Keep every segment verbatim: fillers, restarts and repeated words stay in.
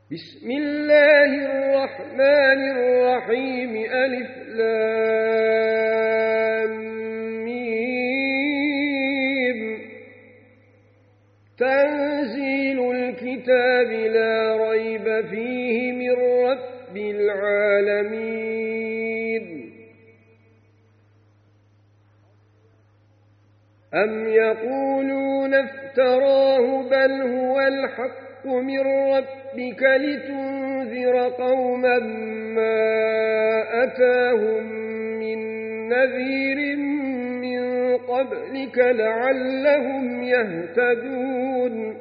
بسم الله الرحمن الرحيم ألف لام ميم تنزيل الكتاب لا ريب فيه من رب العالمين أم يقولون افتراه بل هو الحق من ربك لتنذر قوما ما أتاهم من نذير من قبلك لعلهم يهتدون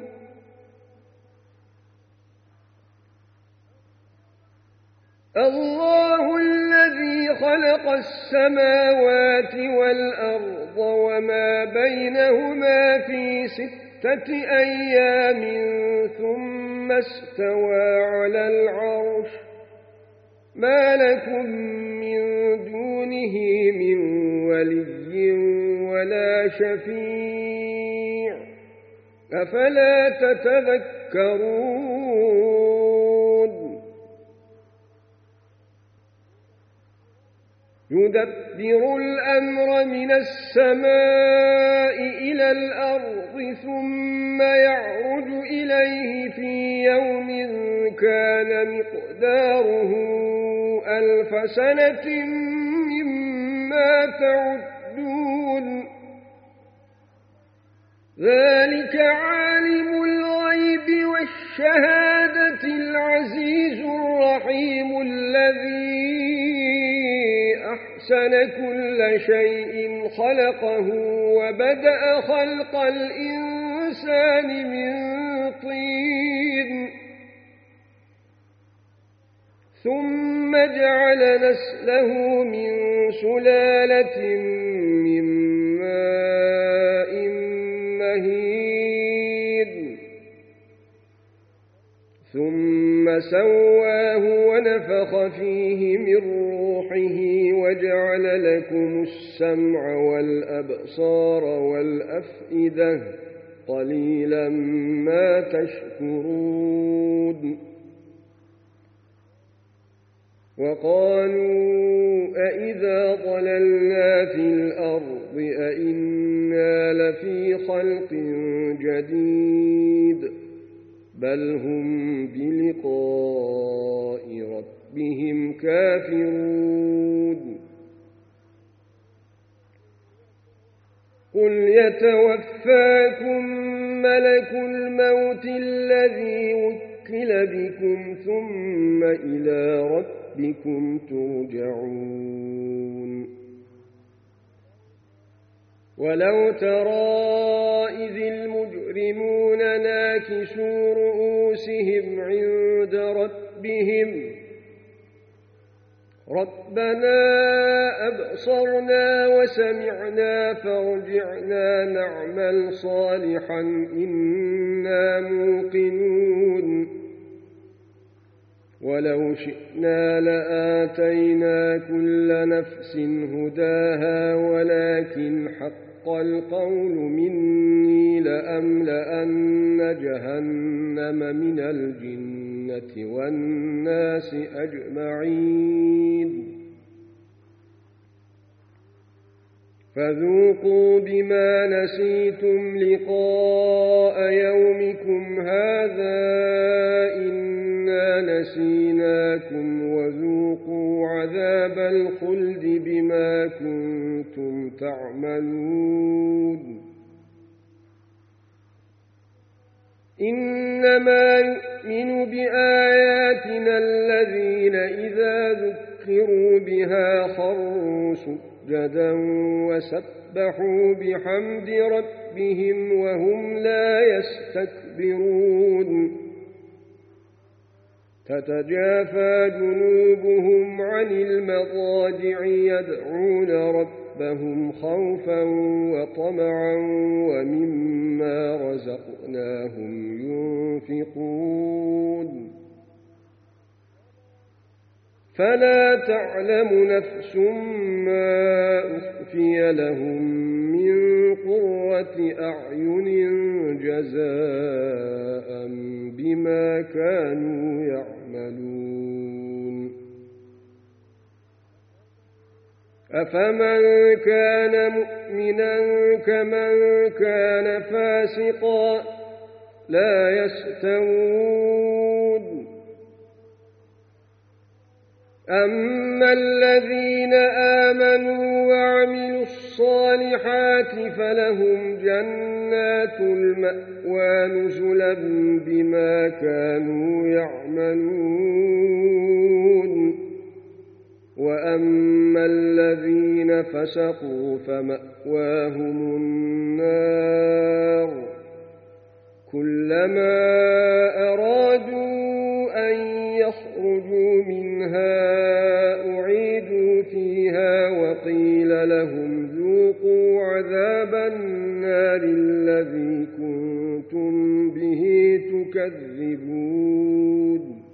الله الذي خلق السماوات والأرض وما بينهما في ستة أيام ثم استوى على العرش ما لكم من دونه من ولي ولا شفيع أفلا تتذكرون يدبر الأمر من السماء إلى الأرض ثم يعرج إليه في يوم كان مقداره ألف سنة مما تعدون ذلك عالم الغيب والشهادة العزيز الرحيم الذي أحسن كل شيء خلقه وبدأ خلق الإنسان من طين ثم جعل نسله من سلالة من ماء مهين ثم سواه ونفخ فيه من روحه وجعل لكم السمع والأبصار والأفئدة قليلا ما تشكرون وقالوا أئذا ضللنا في الأرض أئنا لفي خلق جديد بل هم بلقاء ربهم كافرون قل يتوفاكم ملك الموت الذي وكل بكم ثم إلى ربكم ترجعون ولو ترى إذ المجرمون ناكسوا رؤوسهم عند ربهم ربنا أبصرنا وسمعنا فارجعنا نعمل صالحا إنا موقنون ولو شئنا لآتينا كل نفس هداها ولكن حق القول مني لأملأن جهنم من الجنة والناس أجمعين فذوقوا بما نسيتم لقاء يومكم هذا إنا نسيناكم وذوقوا عذاب الخلد بما كنتم تعملون إنما يؤمن بآياتنا الذين إذا ذكروا بها خروا سجدا وسبحوا بحمد ربهم وهم لا يستكبرون تتجافى جنوبهم عن المضاجع يدعون ربهم خوفا وطمعا ومما رزقناهم ينفقون فلا تعلم نفس ما أخفي لهم من قرة أعين جزاء بما كانوا يعملون أفمن كان مؤمنا كمن كان فاسقا لا يستوون أما الذين آمنوا وعملوا الصالحات فلهم جنات المأوى نزلا بما كانوا يعملون وأما الذين فسقوا فمأواهم النار كلما أرادوا أن يخرجوا منها أعيدوا فيها وقيل لهم ذوقوا عذاب النار الذي كنتم به تكذبون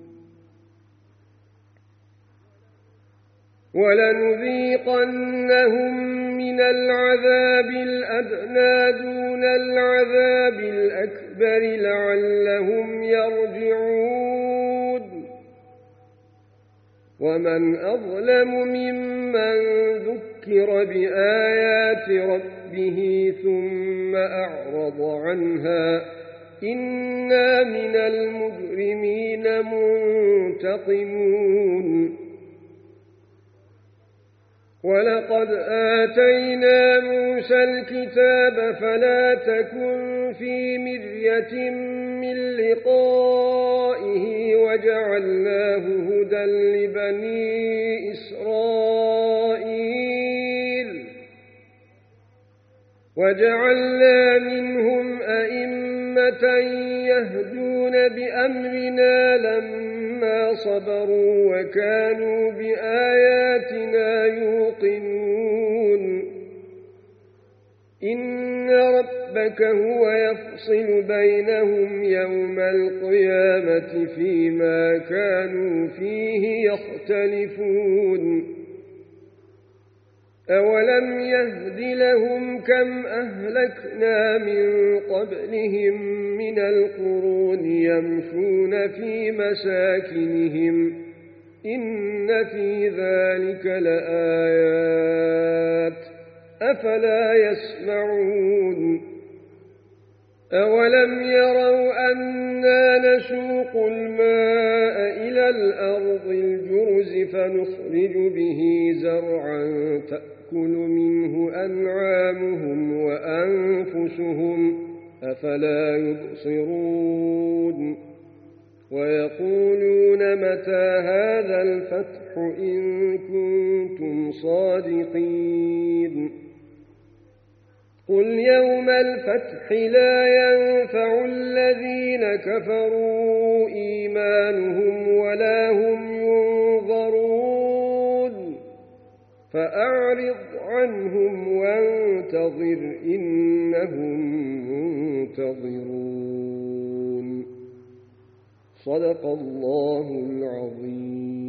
ولنذيقنهم من العذاب الأدنى دون العذاب الأكبر لعلهم يرجعون ومن أظلم ممن ذكر بآيات ربه ثم أعرض عنها إنا من المجرمين منتقمون ولقد آتينا موسى الكتاب فلا تكن في مرية من لقائه وجعلناه هدى لبني إسرائيل وجعلنا منهم أئمة يهدون بأمرنا لما صبروا وكانوا بآياتنا يوقنون إن ربك هو يفصل بينهم يوم القيامة فيما كانوا فيه يختلفون أولم يهد لهم كم أهلكنا من قبلهم من القرون يمشون في مساكنهم إن في ذلك لآيات أفلا يسمعون أولم يروا أنا نسوق الماء إلى الأرض الجرز فنخرج به زرعا تأكل منه أنعامهم وأنفسهم أفلا يبصرون ويقولون متى هذا الفتح إن كنتم صادقين قل يوم الفتح لا ينفع الذين كفروا إيمانهم ولا هم ينظرون فأعرض عنهم وانتظر إنهم منتظرون صدق الله العظيم.